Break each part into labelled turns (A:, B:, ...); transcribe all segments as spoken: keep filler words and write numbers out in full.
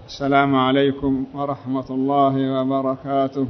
A: السلام عليكم ورحمة الله وبركاته.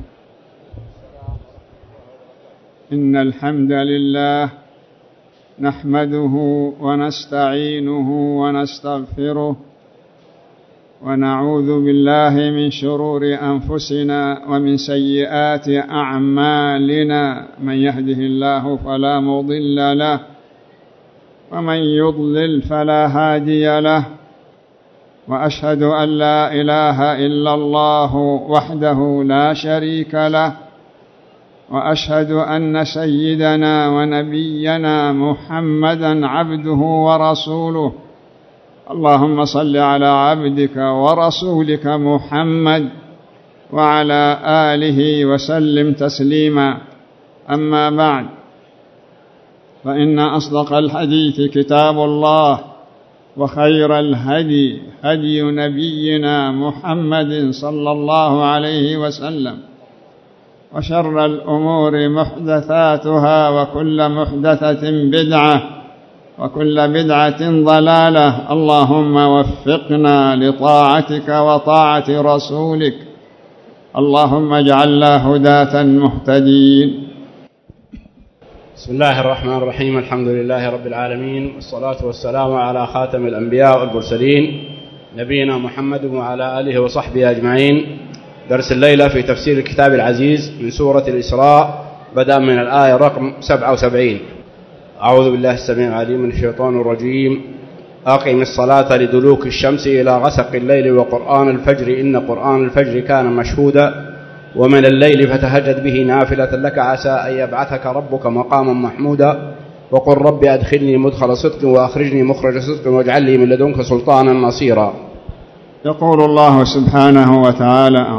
A: إن الحمد لله نحمده ونستعينه ونستغفره ونعوذ بالله من شرور أنفسنا ومن سيئات أعمالنا، من يهده الله فلا مضل له ومن يضلل فلا هادي له، وأشهد أن لا إله إلا الله وحده لا شريك له، وأشهد أن سيدنا ونبينا محمدا عبده ورسوله. اللهم صل على عبدك ورسولك محمد وعلى آله وسلم تسليما. أما بعد، فإن أصدق الحديث كتاب الله، وخير الهدي هدي نبينا محمد صلى الله عليه وسلم، وشر الأمور محدثاتها، وكل محدثة بدعة، وكل بدعة ضلالة. اللهم وفقنا لطاعتك وطاعة رسولك، اللهم اجعلنا هداة مهتدين.
B: بسم الله الرحمن الرحيم. الحمد لله رب العالمين، والصلاة والسلام على خاتم الأنبياء والمرسلين نبينا محمد وعلى آله وصحبه أجمعين. درس الليلة في تفسير الكتاب العزيز من سورة الإسراء، بدأ من الآية رقم سبعة وسبعين. أعوذ بالله السميع العليم من الشيطان الرجيم. أقم الصلاة لدلوك الشمس إلى غسق الليل وقرآن الفجر إن قرآن الفجر كان مشهودا ومن الليل فتهجد به نافلة لك عسى أن يبعثك ربك مقاما محمودا وقل رب أدخلني مدخل صدق وأخرجني مخرج صدق واجعل لي من لدنك سلطانا نصيرا.
A: يقول الله سبحانه وتعالى: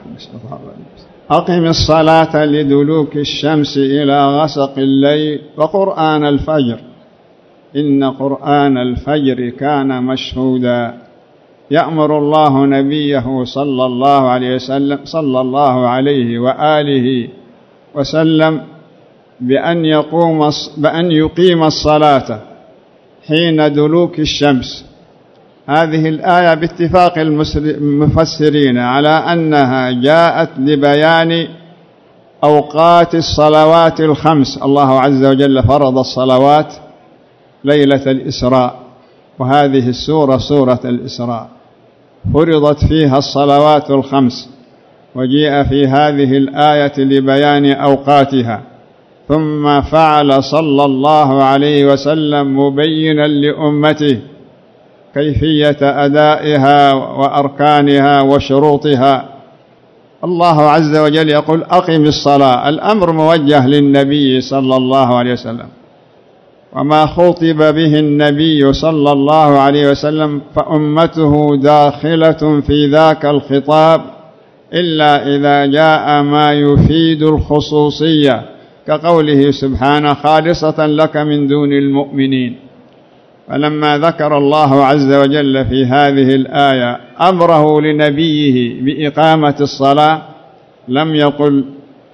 A: أقم الصلاة لدلوك الشمس إلى غسق الليل وقرآن الفجر إن قرآن الفجر كان مشهودا. يأمر الله نبيه صلى الله عليه وسلم صلى الله عليه وآله وسلم بأن يقوم بأن يقيم الصلاة حين دلوك الشمس. هذه الآية باتفاق المفسرين على أنها جاءت لبيان أوقات الصلوات الخمس. الله عز وجل فرض الصلوات ليلة الإسراء، وهذه السورة سورة الإسراء فرضت فيها الصلوات الخمس، وجيء في هذه الآية لبيان أوقاتها. ثم فعل صلى الله عليه وسلم مبينا لأمته كيفية أدائها وأركانها وشروطها. الله عز وجل يقول: أقم الصلاة. الأمر موجه للنبي صلى الله عليه وسلم، وما خطب به النبي صلى الله عليه وسلم فأمته داخلة في ذاك الخطاب إلا إذا جاء ما يفيد الخصوصية، كقوله سبحانه: خالصة لك من دون المؤمنين. فلما ذكر الله عز وجل في هذه الآية أمره لنبيه بإقامة الصلاة لم يقل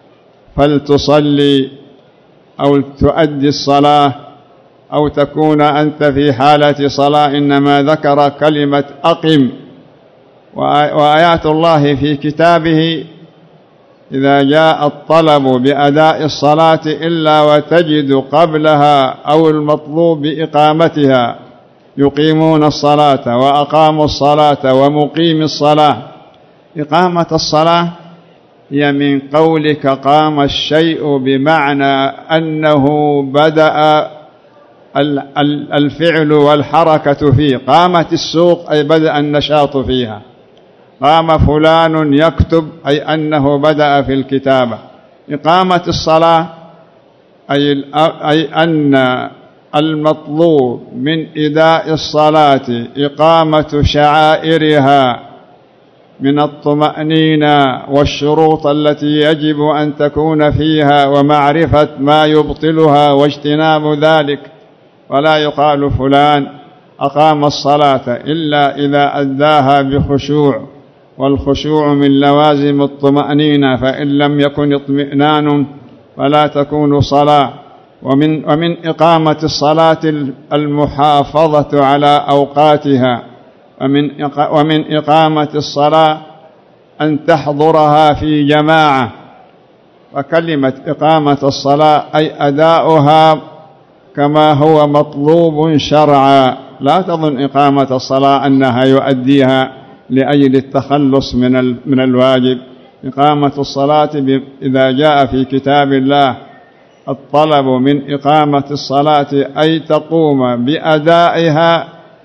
A: فلتصلي أو تؤدي الصلاة أو تكون أنت في حالة صلاة، إنما ذكر كلمة أقم. وآيات الله في كتابه إذا جاء الطلب بأداء الصلاة إلا وتجد قبلها أو المطلوب بإقامتها: يقيمون الصلاة وأقاموا الصلاة ومقيم الصلاة. إقامة الصلاة هي من قولك قام الشيء، بمعنى أنه بدأ الفعل والحركة فيه. قامت السوق أي بدأ النشاط فيها. قام فلان يكتب أي أنه بدأ في الكتابة. إقامة الصلاة أي, أي أن المطلوب من إداء الصلاة إقامة شعائرها من الطمأنينة والشروط التي يجب أن تكون فيها، ومعرفة ما يبطلها واجتناب ذلك. ولا يقال فلان أقام الصلاة إلا إذا أداها بخشوع، والخشوع من لوازم الطمأنينة، فإن لم يكن اطمئنان فلا تكون صلاة. ومن, ومن إقامة الصلاة المحافظة على أوقاتها. ومن ومن إقامة الصلاة أن تحضرها في جماعة. وكلمة إقامة الصلاة أي أداؤها كما هو مطلوب شرعا. لا تظن إقامة الصلاة أنها يؤديها لأجل التخلص من من الواجب. إقامة الصلاة إذا جاء في كتاب الله الطلب من إقامة الصلاة أي تقوم بأدائها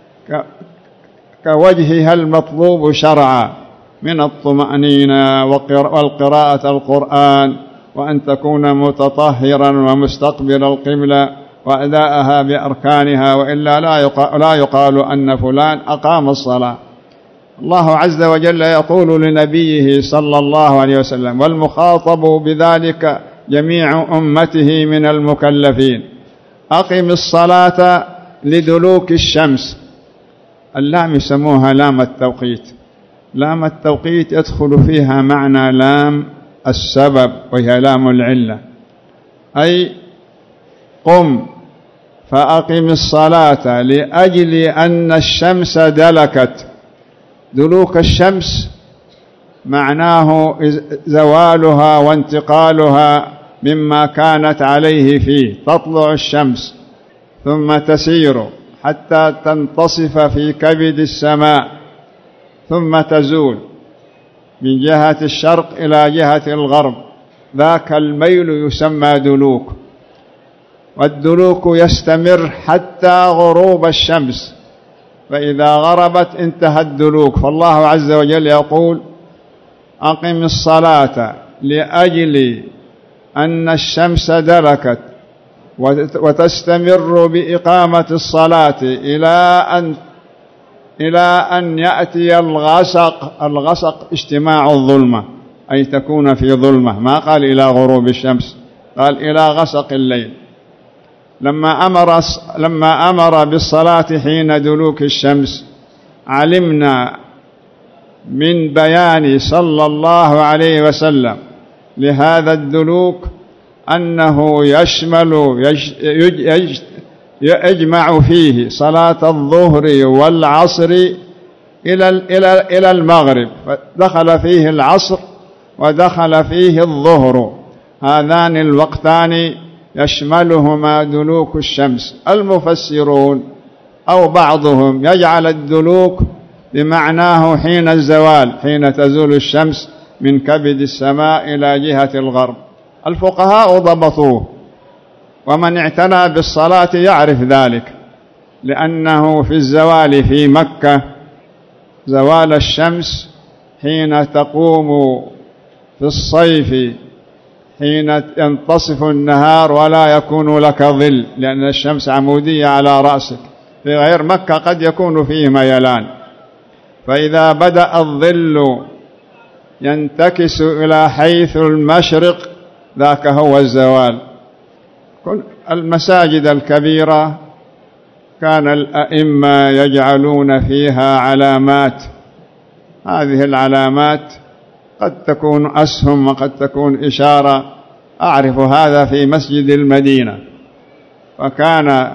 A: كوجهها المطلوب شرعا من الطمأنينة والقراءة القرآن، وأن تكون متطهرا ومستقبل القبلة وأداءها بأركانها، وإلا لا يقال أن فلان أقام الصلاة. الله عز وجل يقول لنبيه صلى الله عليه وسلم، والمخاطب بذلك جميع أمته من المكلفين: أقم الصلاة لدلوك الشمس. اللام يسموها لام التوقيت. لام التوقيت يدخل فيها معنى لام السبب وهي لام العلة، أي قم فأقم الصلاة لأجل أن الشمس دلكت. دلوك الشمس معناه زوالها وانتقالها مما كانت عليه فيه. تطلع الشمس ثم تسير حتى تنتصف في كبد السماء ثم تزول من جهة الشرق إلى جهة الغرب، ذاك الميل يسمى دلوك. والدلوك يستمر حتى غروب الشمس، فإذا غربت انتهى الدلوك. فالله عز وجل يقول: أقم الصلاة لأجل أن الشمس دلكت، وتستمر بإقامة الصلاة إلى أن إلى أن يأتي الغسق. الغسق اجتماع الظلمة، أي تكون في ظلمة. ما قال إلى غروب الشمس، قال إلى غسق الليل. لما أمر لما أمر بالصلاة حين دلوك الشمس، علمنا من بيان صلى الله عليه وسلم لهذا الدلوك أنه يشمل يج يجمع فيه صلاة الظهر والعصر إلى إلى إلى المغرب، دخل فيه العصر ودخل فيه الظهر. هذان الوقتان يشملهما دلوك الشمس. المفسرون أو بعضهم يجعل الدلوك بمعناه حين الزوال، حين تزول الشمس من كبد السماء إلى جهة الغرب. الفقهاء ضبطوه، ومن اعتنى بالصلاة يعرف ذلك، لأنه في الزوال في مكة زوال الشمس حين تقوم في الصيف، حين ينتصف النهار ولا يكون لك ظل، لأن الشمس عمودية على رأسك. في غير مكة قد يكون فيه ميلان، فإذا بدأ الظل ينتكس إلى حيث المشرق ذاك هو الزوال. المساجد الكبيرة كان الأئمة يجعلون فيها علامات. هذه العلامات قد تكون أسهم وقد تكون إشارة. أعرف هذا في مسجد المدينة، وكان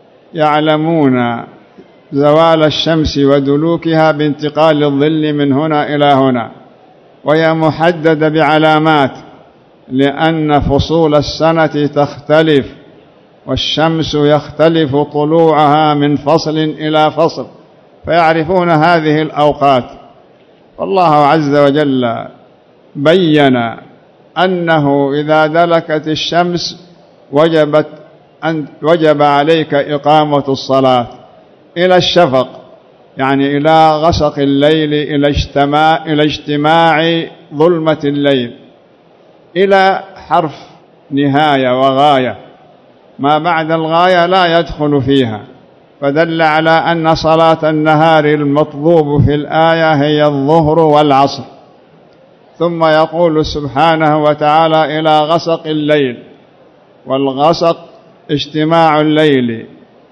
A: يعلمون زوال الشمس ودلوكها بانتقال الظل من هنا إلى هنا، وهي محددة بعلامات، لأن فصول السنة تختلف، والشمس يختلف طلوعها من فصل إلى فصل، فيعرفون هذه الأوقات. والله عز وجل بين أنه إذا دلكت الشمس وجبت أن وجب عليك إقامة الصلاة إلى الشفق، يعني إلى غسق الليل، إلى اجتماع, إلى اجتماع ظلمة الليل، إلى حرف نهاية وغاية. ما بعد الغاية لا يدخل فيها، فدل على أن صلاة النهار المطلوب في الآية هي الظهر والعصر. ثم يقول سبحانه وتعالى إلى غسق الليل، والغسق اجتماع الليل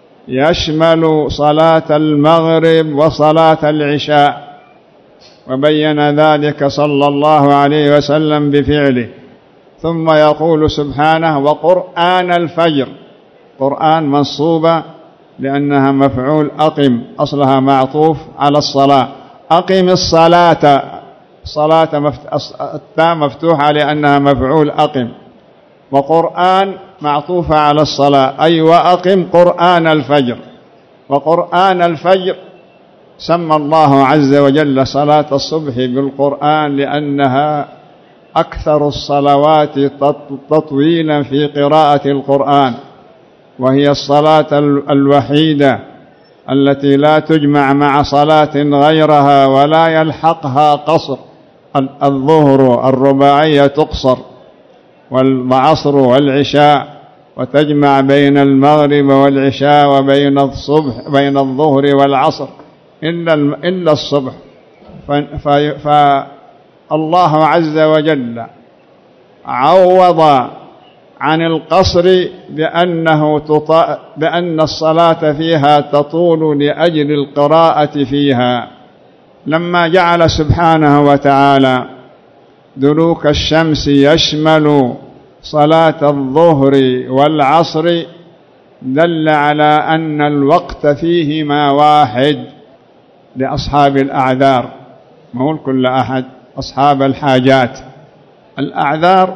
A: يشمل صلاة المغرب وصلاة العشاء، وبين ذلك صلى الله عليه وسلم بفعله. ثم يقول سبحانه وقرآن الفجر، قرآن منصوبة لأنها مفعول أقم، أصلها معطوف على الصلاة. أقم الصلاة، صلاة التاء مفتوحة لأنها مفعول أقم. وقرآن معطوفة على الصلاة، أي وأقم قرآن الفجر. وقرآن الفجر سمى الله عز وجل صلاة الصبح بالقرآن لأنها أكثر الصلوات تطويلا في قراءة القرآن، وهي الصلاة الوحيدة التي لا تجمع مع صلاة غيرها ولا يلحقها قصر. الظهر الرباعية تقصر، والعصر والعشاء، وتجمع بين المغرب والعشاء وبين الصبح بين الظهر والعصر إلا إلا الصبح. فالله عز وجل عوض عن القصر بأنه تط... بأن الصلاة فيها تطول لأجل القراءة فيها، لما جعل سبحانه وتعالى دلوك الشمس يشمل صلاة الظهر والعصر دل على أن الوقت فيهما واحد لأصحاب الأعذار، مو كل أحد، أصحاب الحاجات. الأعذار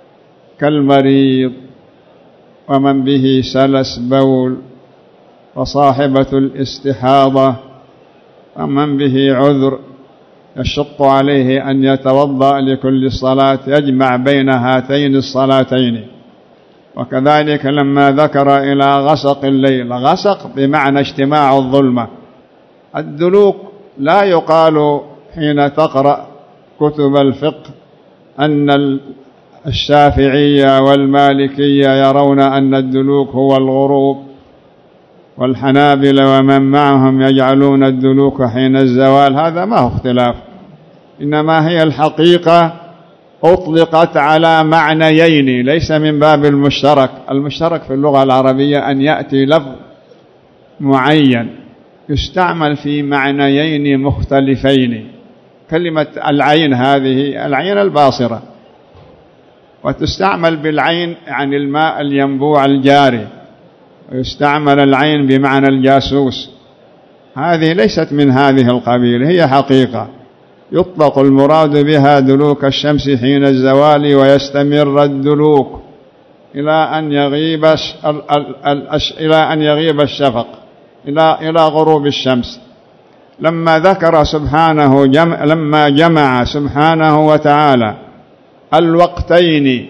A: كالمريض ومن به سلس بول، وصاحبة الاستحاضة، ومن به عذر يشق عليه أن يتوضأ لكل صلاة يجمع بين هاتين الصلاتين. وكذلك لما ذكر إلى غسق الليل، غسق بمعنى اجتماع الظلمة. الدلوك لا يقال حين تقرأ كتب الفقه أن الشافعية والمالكية يرون أن الدلوك هو الغروب، والحنابلة ومن معهم يجعلون الدلوك حين الزوال. هذا ما هو اختلاف، إنما هي الحقيقة أطلقت على معنيين، ليس من باب المشترك. المشترك في اللغة العربية أن يأتي لفظ معين يستعمل في معنيين مختلفين. كلمة العين هذه العين الباصرة، وتستعمل بالعين عن الماء الينبوع الجاري، ويستعمل العين بمعنى الجاسوس. هذه ليست من هذه القبيل، هي حقيقة يطلق المراد بها دلوك الشمس حين الزوال، ويستمر الدلوك إلى أن يغيب إلى أن يغيب الشفق، إلى إلى غروب الشمس. لما ذكر سبحانه جمع لما جمع سبحانه وتعالى الوقتين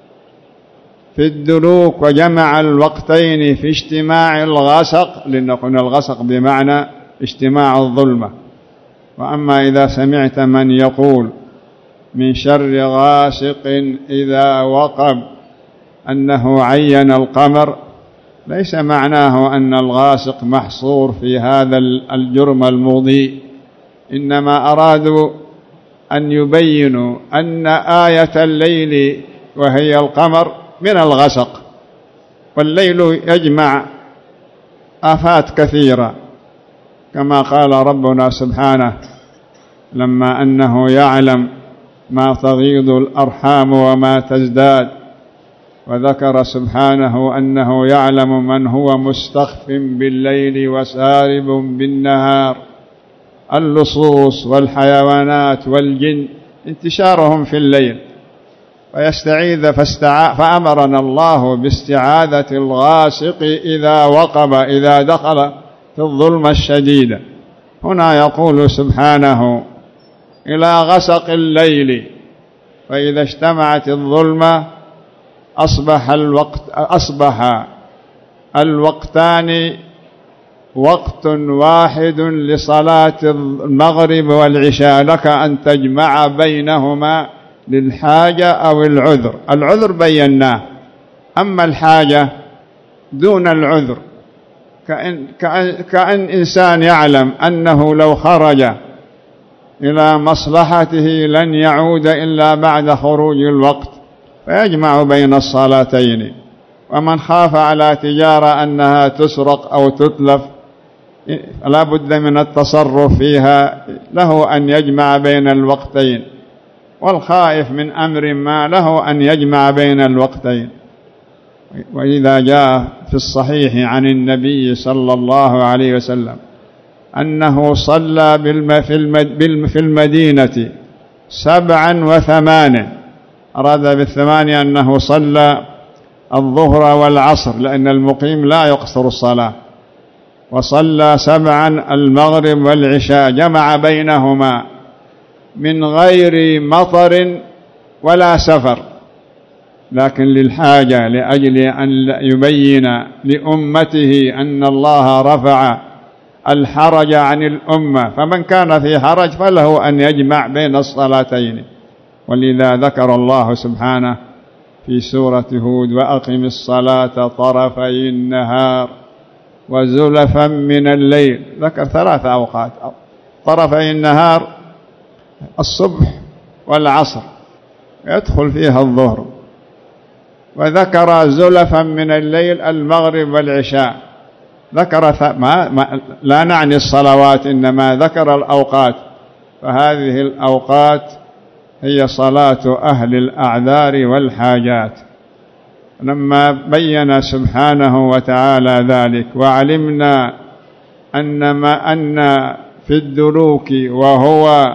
A: في الدلوك، وجمع الوقتين في اجتماع الغسق، لنقول الغسق بمعنى اجتماع الظلمة. وأما إذا سمعت من يقول من شر غاسق إذا وقب أنه عين القمر، ليس معناه أن الغاسق محصور في هذا الجرم المضيء، إنما أرادوا أن يبينوا أن آية الليل وهي القمر من الغسق، والليل يجمع آفات كثيرة، كما قال ربنا سبحانه لما أنه يعلم ما تغيض الأرحام وما تزداد، وذكر سبحانه أنه يعلم من هو مستخف بالليل وسارب بالنهار. اللصوص والحيوانات والجن انتشارهم في الليل، فيستعيذ فاستع... فأمرنا الله باستعاذة الغاسق إذا وقب، إذا دخل في الظلمة الشديدة. هنا يقول سبحانه إلى غسق الليل، فإذا اجتمعت الظلمة أصبح الوقت أصبح الوقتان وقت واحد لصلاة المغرب والعشاء، لك أن تجمع بينهما للحاجة أو العذر. العذر بيناه، أما الحاجة دون العذر، كأن, كأن, كأن إنسان يعلم أنه لو خرج إلى مصلحته لن يعود إلا بعد خروج الوقت، فيجمع بين الصلاتين. ومن خاف على تجارة أنها تسرق أو تتلف لا بد من التصرف فيها، له أن يجمع بين الوقتين، والخائف من أمر ما له أن يجمع بين الوقتين. وإذا جاء في الصحيح عن النبي صلى الله عليه وسلم أنه صلى في المدينة سبعا وثمانين، أراد بالثمانية أنه صلى الظهر والعصر لأن المقيم لا يقصر الصلاة، وصلى سبعا المغرب والعشاء، جمع بينهما من غير مطر ولا سفر، لكن للحاجة لأجل أن يبين لأمته أن الله رفع الحرج عن الأمة، فمن كان في حرج فله أن يجمع بين الصلاتين. ولذا ذكر الله سبحانه في سورة هود: وأقم الصلاة طرفي النهار وزلفا من الليل. ذكر ثلاث أوقات: طرفي النهار الصبح والعصر يدخل فيها الظهر، وذكر زلفا من الليل المغرب والعشاء. ذكر ما ما لا نعني الصلوات، إنما ذكر الأوقات، فهذه الأوقات هي صلاة أهل الأعذار والحاجات. لما بين سبحانه وتعالى ذلك وعلمنا أن ما أن في الدلوك وهو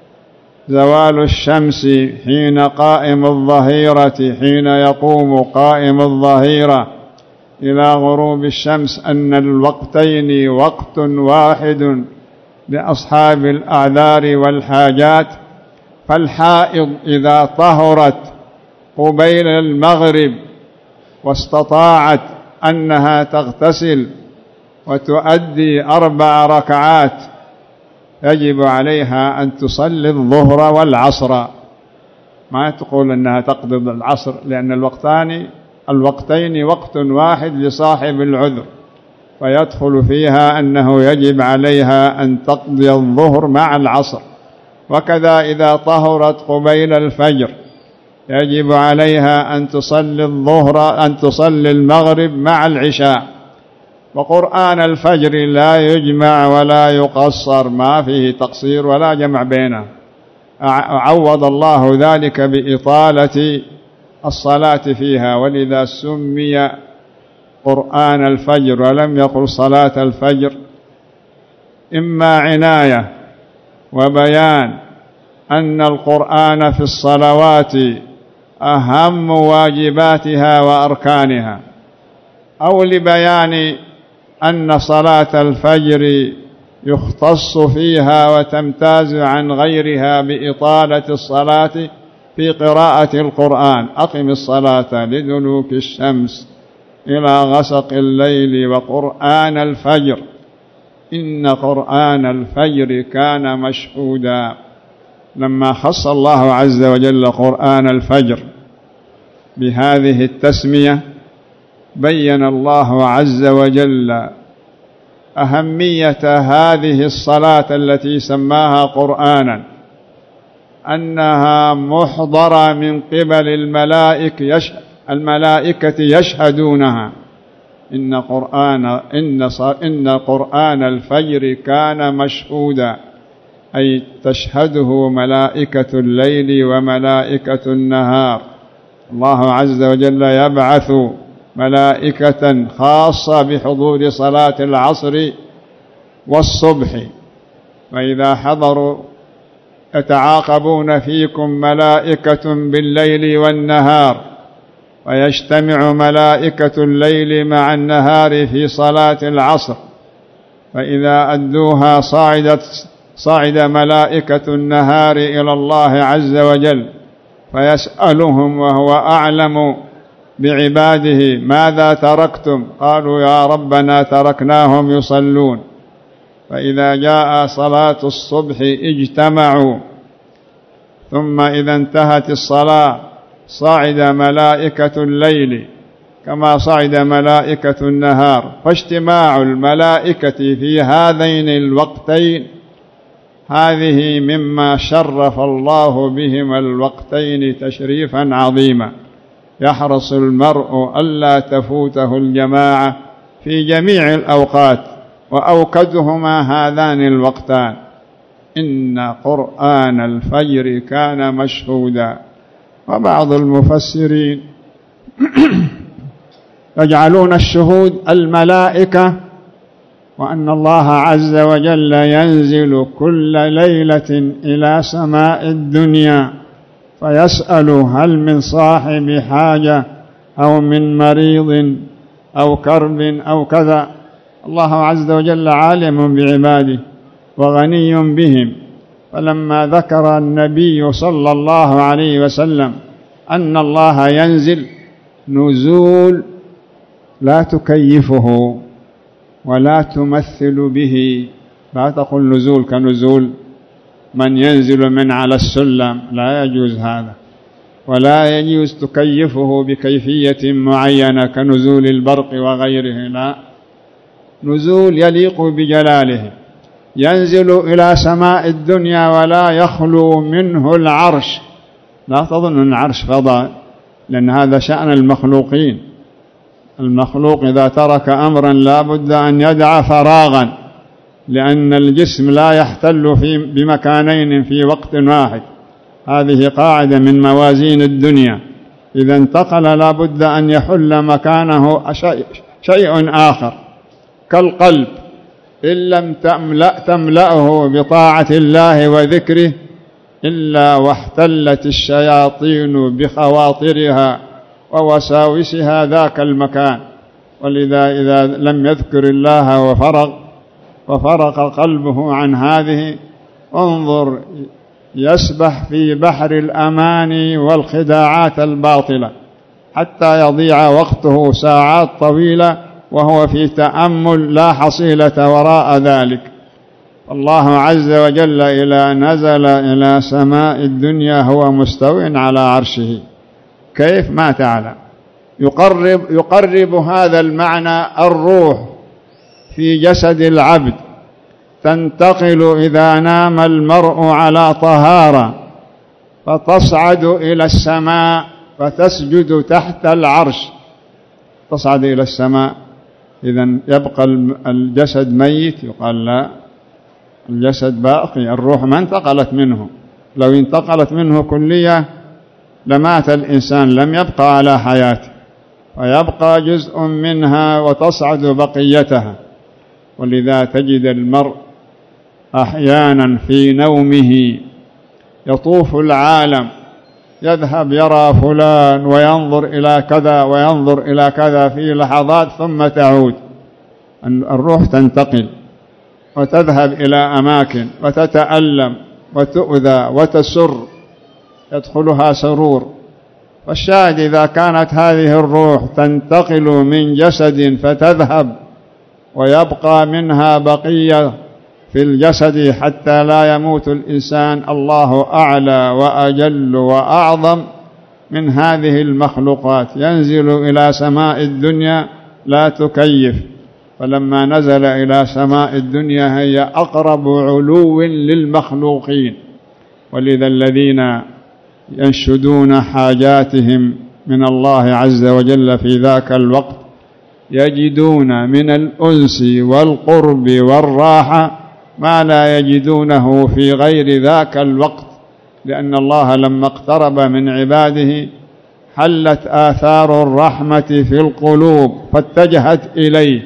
A: زوال الشمس حين قائم الظهيرة حين يقوم قائم الظهيرة إلى غروب الشمس أن الوقتين وقت واحد لأصحاب الأعذار والحاجات، فالحائض إذا طهرت قبيل المغرب واستطاعت أنها تغتسل وتؤدي أربع ركعات يجب عليها أن تصلي الظهر والعصر، ما تقول أنها تقضي العصر، لأن الوقتان الوقتين وقت واحد لصاحب العذر، فيدخل فيها أنه يجب عليها أن تقضي الظهر مع العصر. وكذا إذا طهرت قبيل الفجر يجب عليها أن تصلي الظهر أن تصلي المغرب مع العشاء. وقرآن الفجر لا يجمع ولا يقصر، ما فيه تقصير ولا جمع بينه، عوض الله ذلك بإطالة الصلاة فيها، ولذا سمي قرآن الفجر ولم يقل صلاة الفجر، إما عناية وبيان أن القرآن في الصلوات أهم واجباتها وأركانها، أو لبيان أن صلاة الفجر يختص فيها وتمتاز عن غيرها بإطالة الصلاة في قراءة القرآن: أقم الصلاة لدلوك الشمس إلى غسق الليل وقرآن الفجر إن قرآن الفجر كان مشهودا. لما خص الله عز وجل قرآن الفجر بهذه التسمية بين الله عز وجل أهمية هذه الصلاة التي سماها قرآنا، أنها محضرة من قبل الملائكة يشهد الملائكة يشهدونها. إن قرآن إن إن قرآن الفجر كان مشهودا، أي تشهده ملائكة الليل وملائكة النهار. الله عز وجل يبعث ملائكة خاصة بحضور صلاة العصر والصبح، فإذا حضروا يتعاقبون فيكم ملائكة بالليل والنهار، ويجتمع ملائكة الليل مع النهار في صلاة العصر، فإذا أدوها صعدت صعد ملائكة النهار إلى الله عز وجل فيسألهم وهو أعلم بعباده: ماذا تركتم؟ قالوا: يا ربنا تركناهم يصلون. فإذا جاء صلاة الصبح اجتمعوا، ثم إذا انتهت الصلاة صعد ملائكة الليل كما صعد ملائكة النهار، فاجتماع الملائكة في هذين الوقتين هذه مما شرف الله بهما الوقتين تشريفا عظيما، يحرص المرء ألا تفوته الجماعة في جميع الأوقات، وأوكدهما هذان الوقتان: إن قرآن الفجر كان مشهودا. وبعض المفسرين يجعلون الشهود الملائكة، وأن الله عز وجل ينزل كل ليلة إلى سماء الدنيا فيسأل هل من صاحب حاجة أو من مريض أو كرب أو كذا. الله عز وجل عالم بعباده وغني بهم. فلما ذكر النبي صلى الله عليه وسلم أن الله ينزل نزول لا تكيفه ولا تمثل به، لا تقل نزول كنزول من ينزل من على السلم، لا يجوز هذا، ولا يجوز تكيفه بكيفية معينة كنزول البرق وغيره، لا، نزول يليق بجلاله. ينزل إلى سماء الدنيا ولا يخلو منه العرش. لا تظن أن العرش فضاء، لأن هذا شأن المخلوقين. المخلوق إذا ترك أمرا لا بد أن يدع فراغا، لأن الجسم لا يحتل في بمكانين في وقت واحد. هذه قاعدة من موازين الدنيا. إذا انتقل لا بد أن يحل مكانه شيء, شيء آخر، كالقلب إن لم تملأ تملأه بطاعة الله وذكره إلا واحتلت الشياطين بخواطرها ووساوسها ذاك المكان. ولذا إذا لم يذكر الله وفرغ وفرق قلبه عن هذه، انظر يسبح في بحر الأماني والخداعات الباطلة حتى يضيع وقته ساعات طويلة وهو في تأمل لا حصيلة وراء ذلك. الله عز وجل إذا نزل إلى سماء الدنيا هو مستو على عرشه، كيف ما تعلم. يقرب, يقرب هذا المعنى الروح في جسد العبد، تنتقل إذا نام المرء على طهارة فتصعد إلى السماء فتسجد تحت العرش، تصعد إلى السماء. إذن يبقى الجسد ميت؟ يقال لا، الجسد باقي، الروح ما انتقلت منه. لو انتقلت منه كلية لمات الإنسان، لم يبقى على حياته، ويبقى جزء منها وتصعد بقيتها. ولذا تجد المرء أحيانا في نومه يطوف العالم، يذهب يرى فلان وينظر إلى كذا وينظر إلى كذا في لحظات، ثم تعود الروح تنتقل وتذهب إلى أماكن وتتألم وتؤذى وتسر، يدخلها سرور. والشاهد إذا كانت هذه الروح تنتقل من جسد فتذهب ويبقى منها بقية في الجسد حتى لا يموت الإنسان، الله أعلى وأجل وأعظم من هذه المخلوقات. ينزل إلى سماء الدنيا لا تكيف، فلما نزل إلى سماء الدنيا هي أقرب علو للمخلوقين. ولذا الذين ينشدون حاجاتهم من الله عز وجل في ذاك الوقت يجدون من الأنس والقرب والراحة ما لا يجدونه في غير ذاك الوقت، لأن الله لما اقترب من عباده حلت آثار الرحمة في القلوب فاتجهت إليه.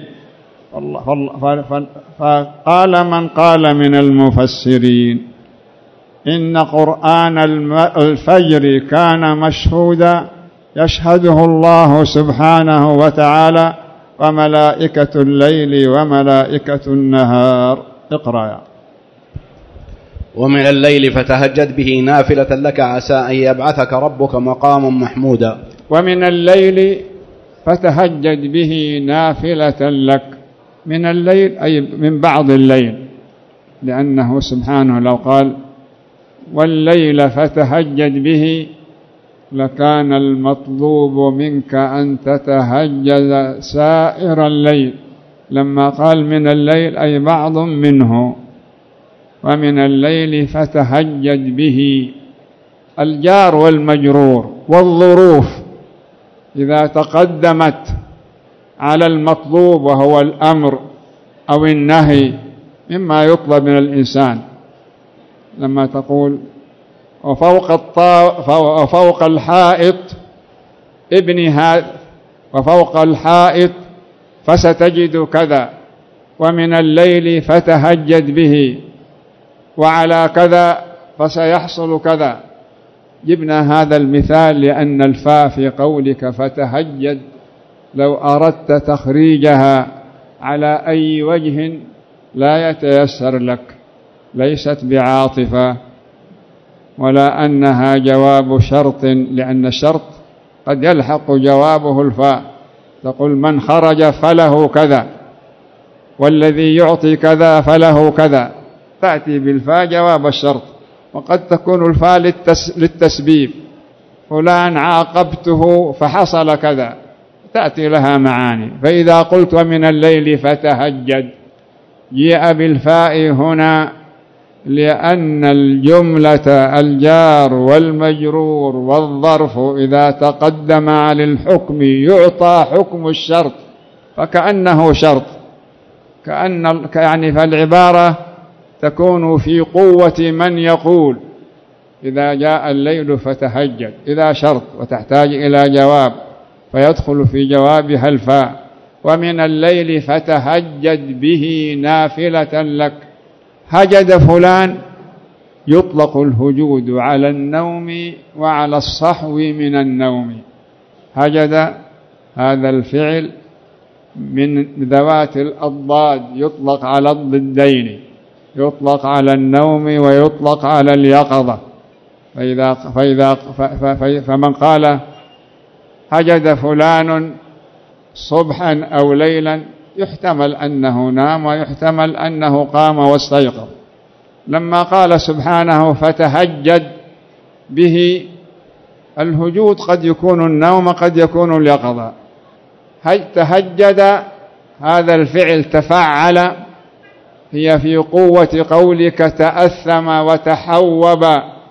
A: فقال من قال من المفسرين إن قرآن الفجر كان مشهودا يشهده الله سبحانه وتعالى وملائكة الليل وملائكة النهار. اقرأ يا.
B: ومن الليل فتهجد به نافلة لك عسى أن يبعثك ربك مقاما محمودا.
A: ومن الليل فتهجد به نافلة لك، من الليل أي من بعض الليل، لأنه سبحانه لو قال والليل فتهجد به لكان المطلوب منك أن تتهجد سائر الليل. لما قال من الليل أي بعض منه. ومن الليل فتهجد به، الجار والمجرور والظروف إذا تقدمت على المطلوب وهو الأمر أو النهي مما يطلب من الإنسان، لما تقول وفوق, وفوق الحائط ابني هذا وفوق الحائط فستجد كذا، ومن الليل فتهجد به، وعلى كذا فسيحصل كذا. جبنا هذا المثال لأن الفاء في قولك فتهجد لو أردت تخريجها على أي وجه لا يتيسر لك، ليست بعاطفة ولا أنها جواب شرط، لأن الشرط قد يلحق جوابه الفاء، تقول من خرج فله كذا، والذي يعطي كذا فله كذا، تأتي بالفاء جواب الشرط. وقد تكون الفاء للتسبيب، فلان عاقبته فحصل كذا، تأتي لها معاني. فإذا قلت ومن الليل فتهجد جاء بالفاء هنا لأن الجملة الجار والمجرور والظرف إذا تقدم على الحكم يعطى حكم الشرط، فكأنه شرط، كأن يعني فالعبارة تكون في قوة من يقول إذا جاء الليل فتهجد، إذا شرط وتحتاج إلى جواب فيدخل في جوابها الفاء. ومن الليل فتهجد به نافلة لك. هجد فلان يطلق الهجود على النوم وعلى الصحو من النوم. هجد هذا الفعل من ذوات الأضداد، يطلق على الضدين، يطلق على النوم ويطلق على اليقظة. فإذا فإذا فمن قال هجد فلان صبحا أو ليلا يحتمل أنه نام ويحتمل أنه قام واستيقظ. لما قال سبحانه فتهجد به، الهجود قد يكون النوم قد يكون اليقظة. تهجد هذا الفعل تفعل، هي في قوة قولك تأثم وتحوب.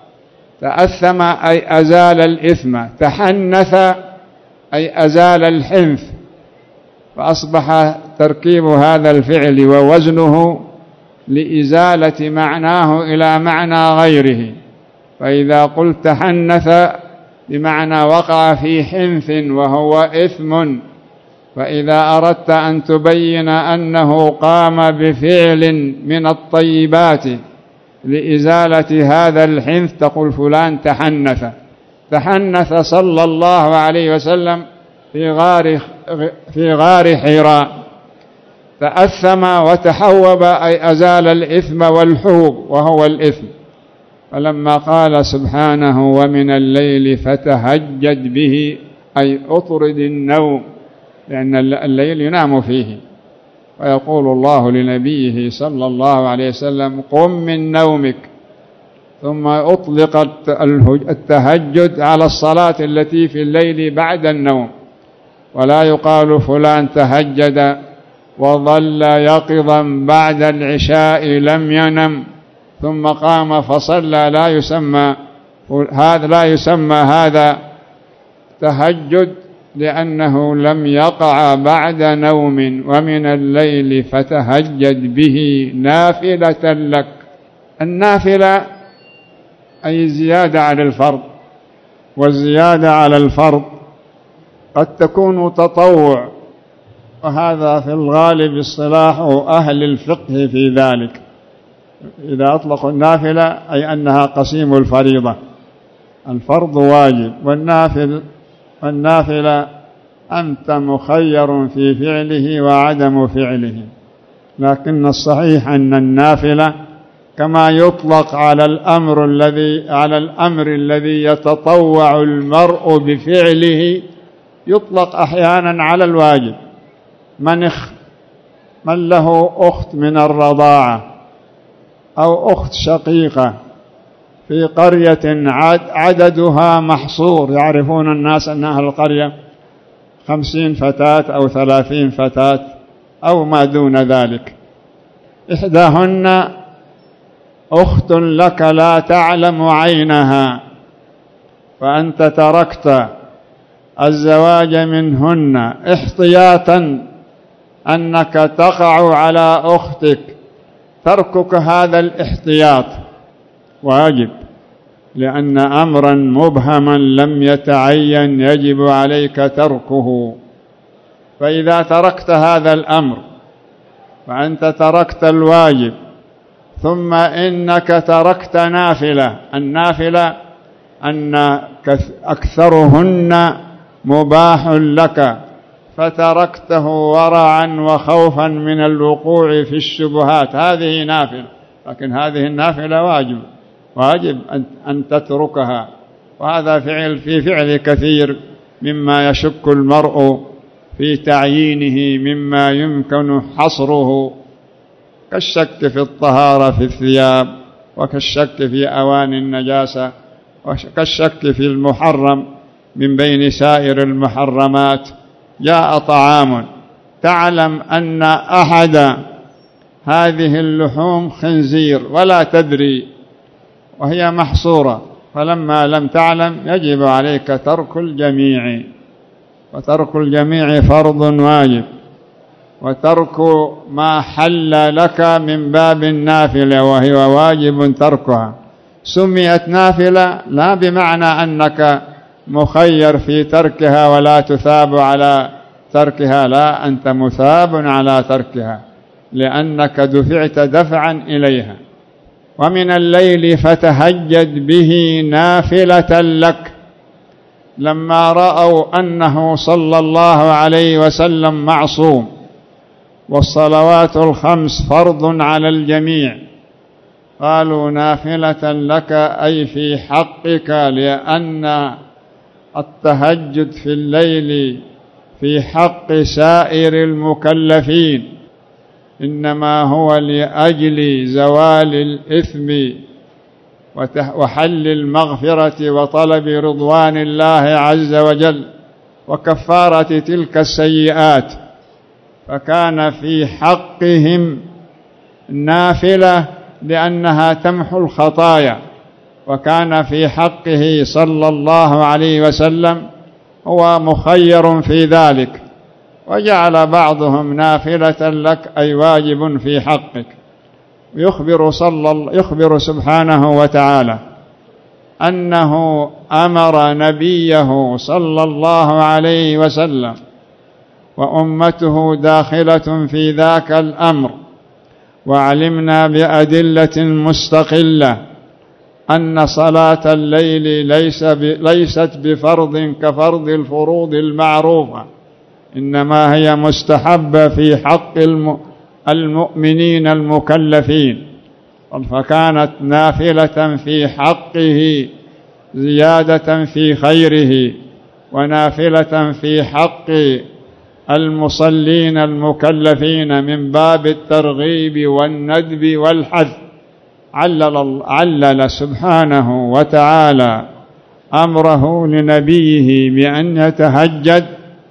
A: تأثم أي أزال الإثم، تحنث أي أزال الحنث، فأصبح تركيب هذا الفعل ووزنه لإزالة معناه إلى معنى غيره. فإذا قلت تحنث بمعنى وقع في حنث وهو إثم، فإذا أردت أن تبين أنه قام بفعل من الطيبات لإزالة هذا الحنث تقول فلان تحنث. تحنث صلى الله عليه وسلم في غار في غار حراء، تأثم وتحوب أي أزال الإثم والحوب وهو الإثم. فلما قال سبحانه ومن الليل فتهجد به أي أطرد النوم، لأن الليل ينام فيه. ويقول الله لنبيه صلى الله عليه وسلم قم من نومك، ثم أطلق التهجد على الصلاة التي في الليل بعد النوم، ولا يقال فلان تهجد وظل يقظا بعد العشاء لم ينم ثم قام فصلى، لا يسمى هذا لا يسمى هذا تهجد، لأنه لم يقع بعد نوم. ومن الليل فتهجد به نافلة لك. النافلة أي زيادة على الفرض، والزيادة على الفرض قد تكون تطوع، وهذا في الغالب اصطلاح أهل الفقه في ذلك. إذا أطلقوا النافلة أي أنها قسيم الفريضة، الفرض واجب، والنافل والنافلة أنت مخير في فعله وعدم فعله. لكن الصحيح أن النافلة كما يطلق على الأمر الذي على الأمر الذي يتطوع المرء بفعله، يطلق أحيانا على الواجب. من من له أخت من الرضاعة أو أخت شقيقة في قرية عددها محصور، يعرفون الناس أن أهل القرية خمسين فتاة أو ثلاثين فتاة أو ما دون ذلك، إحداهن أخت لك لا تعلم عينها، فأنت تركت الزواج منهن احتياطا أنك تقع على أختك. تركك هذا الاحتياط واجب، لأن أمرا مبهما لم يتعين يجب عليك تركه. فإذا تركت هذا الأمر فأنت تركت الواجب، ثم إنك تركت نافلة. النافلة أن أكثرهن مباح لك فتركته ورعا وخوفا من الوقوع في الشبهات، هذه نافلة. لكن هذه النافلة واجب واجب أن تتركها، وهذا فعل في فعل كثير مما يشك المرء في تعيينه مما يمكن حصره، كالشك في الطهارة في الثياب، وكالشك في أواني النجاسة، وكالشك في المحرم من بين سائر المحرمات. جاء طعام تعلم أن أحد هذه اللحوم خنزير ولا تدري وهي محصورة، فلما لم تعلم يجب عليك ترك الجميع، وترك الجميع فرض واجب، وترك ما حل لك من باب النافلة وهي واجب تركها. سميت نافلة لا بمعنى أنك مخير في تركها ولا تثاب على تركها، لا، أنت مثاب على تركها لأنك دفعت دفعا إليها. ومن الليل فتهجد به نافلة لك. لما رأوا أنه صلى الله عليه وسلم معصوم والصلوات الخمس فرض على الجميع، قالوا نافلة لك أي في حقك، لأن التهجد في الليل في حق سائر المكلفين إنما هو لأجل زوال الإثم وحل المغفرة وطلب رضوان الله عز وجل وكفارة تلك السيئات، فكان في حقهم نافلة لأنها تمحو الخطايا، وكان في حقه صلى الله عليه وسلم هو مخير في ذلك. وجعل بعضهم نافلة لك أي واجب في حقك. يخبر, صلى يخبر سبحانه وتعالى أنه أمر نبيه صلى الله عليه وسلم وأمته داخلة في ذاك الأمر، وعلمنا بأدلة مستقلة أن صلاة الليل ليس ليست بفرض كفرض الفروض المعروفة، إنما هي مستحبة في حق المؤمنين المكلفين، فكانت نافلة في حقه زيادة في خيره، ونافلة في حق المصلين المكلفين من باب الترغيب والندب والحث. علل, علل سبحانه وتعالى أمره لنبيه بأن يتهجد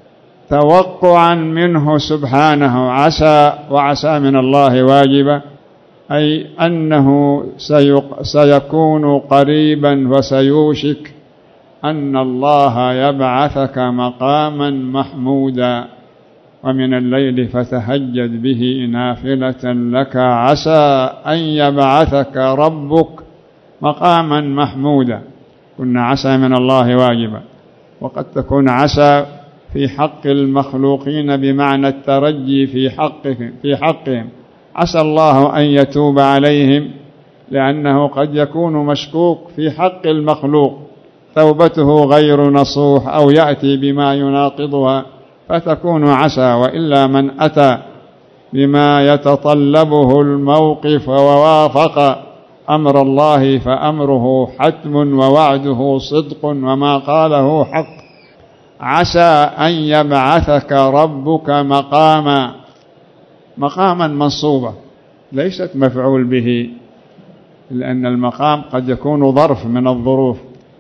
A: توقعا منه سبحانه، عسى وعسى من الله واجبا، أي أنه سيكون قريبا وسيوشك أن الله يبعثك مقاما محمودا. ومن الليل فتهجد به نافلة لك عسى أن يبعثك ربك مقاما محمودا. كنا عسى من الله واجبا، وقد تكون عسى في حق المخلوقين بمعنى الترجي في حقهم, في حقهم عسى الله أن يتوب عليهم، لأنه قد يكون مشكوك في حق المخلوق توبته غير نصوح أو يأتي بما يناقضها فتكون عسى. وإلا من أتى بما يتطلبه الموقف ووافق أمر الله فأمره حتم ووعده صدق وما قاله حق. عسى أن يبعثك ربك مقاما، مقاما منصوبة ليست مفعول به، لأن المقام قد يكون ظرف من الظروف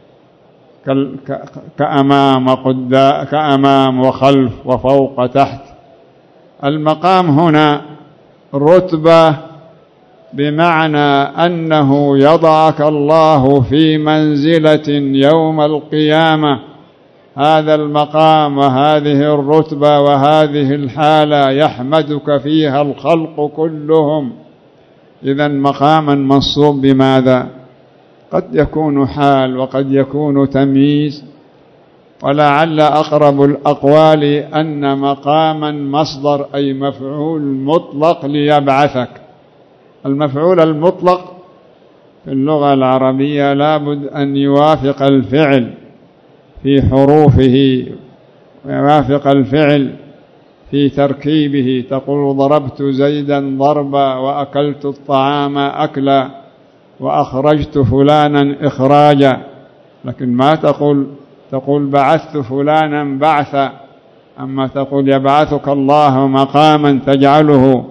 A: كأمام وقدام، كأمام وخلف وفوق تحت. المقام هنا رتبة بمعنى أنه يضعك الله في منزلة يوم القيامة. هذا المقام وهذه الرتبة وهذه الحالة يحمدك فيها الخلق كلهم. إذن مقاما منصوب بماذا؟ قد يكون حال وقد يكون تمييز. ولعل أقرب الأقوال أن مقاما مصدر أي مفعول مطلق ليبعثك. المفعول المطلق في اللغة العربية لابد أن يوافق الفعل في حروفه ويوافق الفعل في تركيبه. تقول ضربت زيدا ضربا وأكلت الطعام أكلا وأخرجت فلانا إخراجا، لكن ما تقول تقول بعثت فلانا بعثا. أما تقول يبعثك الله مقاما تجعله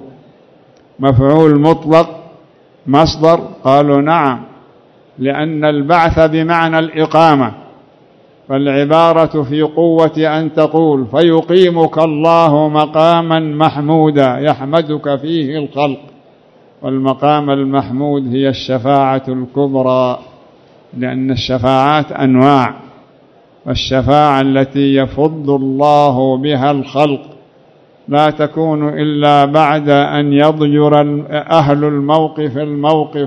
A: مفعول مطلق مصدر، قالوا نعم، لأن البعث بمعنى الإقامة، فالعبارة في قوة أن تقول فيقيمك الله مقاما محمودا يحمدك فيه الخلق. والمقام المحمود هي الشفاعة الكبرى، لأن الشفاعات أنواع، والشفاعة التي يفض الله بها الخلق لا تكون إلا بعد أن يضجر أهل الموقف الموقف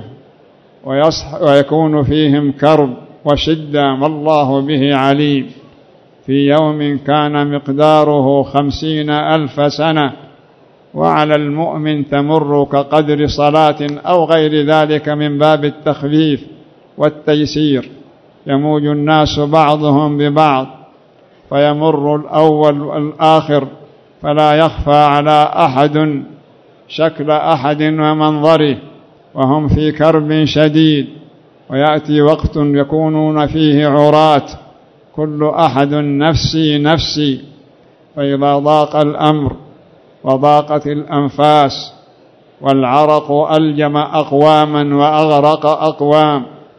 A: ويكون فيهم كرب وشدة ما الله به عليم، في يوم كان مقداره خمسين ألف سنة، وعلى المؤمن تمر كقدر صلاة أو غير ذلك من باب التخفيف والتيسير. يموج الناس بعضهم ببعض فيمر الأول والآخر، فلا يخفى على أحد شكل أحد ومنظره، وهم في كرب شديد. ويأتي وقت يكونون فيه عراة، كل أحد نفسي نفسي. فإذا ضاق الأمر وضاقت الأنفاس والعرق ألجم أقواما وأغرق أقوام،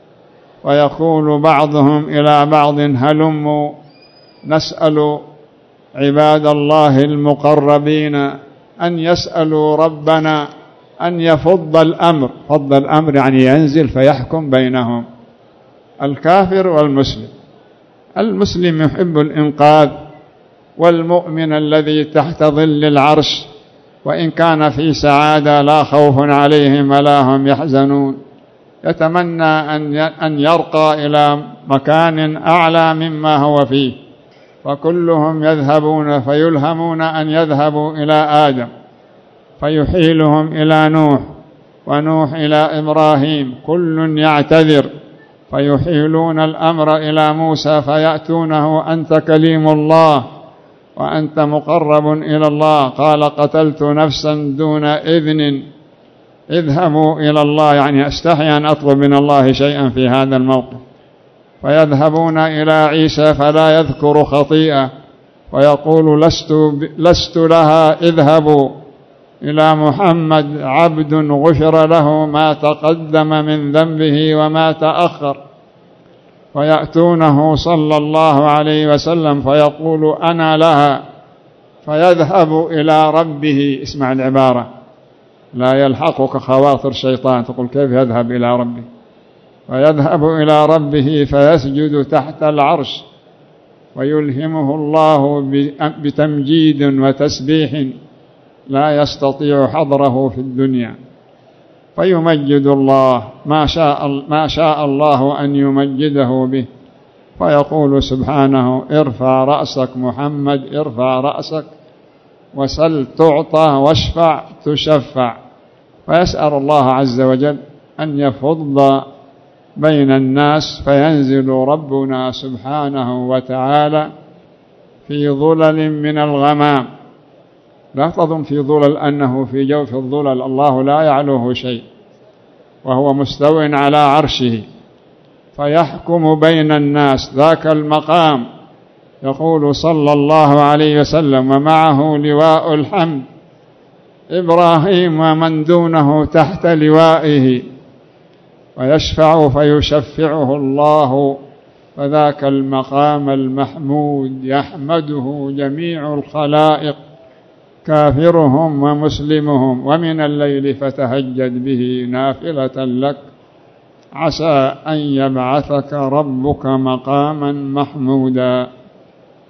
A: ويقول بعضهم إلى بعض هلموا نسأل عباد الله المقربين أن يسألوا ربنا أن يفض الأمر. فض الأمر يعني ينزل فيحكم بينهم، الكافر والمسلم. المسلم يحب الإنقاذ، والمؤمن الذي تحت ظل العرش وإن كان في سعادة لا خوف عليهم ولا هم يحزنون، يتمنى أن يرقى إلى مكان أعلى مما هو فيه. فكلهم يذهبون فيلهمون أن يذهبوا إلى آدم، فيحيلهم إلى نوح، ونوح إلى إبراهيم، كل يعتذر، فيحيلون الأمر إلى موسى فيأتونه أنت كليم الله وأنت مقرب إلى الله. قال قتلت نفسا دون إذن، اذهبوا إلى الله، يعني أستحي أن أطلب من الله شيئا في هذا الموقف. فيذهبون إلى عيسى فلا يذكر خطيئة، ويقول لست, لست لها، اذهبوا إلى محمد عبد غفر له ما تقدم من ذنبه وما تأخر. ويأتونه صلى الله عليه وسلم فيقول أنا لها، فيذهب إلى ربه. اسمع العبارة، لا يلحقك خواطر شيطان تقول كيف يذهب إلى ربه. فيذهب إلى ربه فيسجد تحت العرش، ويلهمه الله بتمجيد وتسبيح لا يستطيع حضره في الدنيا، فيمجد الله ما شاء, ما شاء الله أن يمجده به. فيقول سبحانه ارفع رأسك محمد، ارفع رأسك وسل تعطى واشفع تشفع. فيسأل الله عز وجل أن يفض بين الناس، فينزل ربنا سبحانه وتعالى في ظلل من الغمام. لا تظن في ظلل أنه في جوف الظلل، الله لا يعلوه شيء وهو مستو على عرشه، فيحكم بين الناس. ذاك المقام يقول صلى الله عليه وسلم ومعه لواء الحمد إبراهيم ومن دونه تحت لوائه، ويشفع فيشفعه الله. فذاك المقام المحمود يحمده جميع الخلائق كافرهم ومسلمهم. ومن الليل فتهجد به نافلة لك عسى أن يبعثك ربك مقاما محمودا.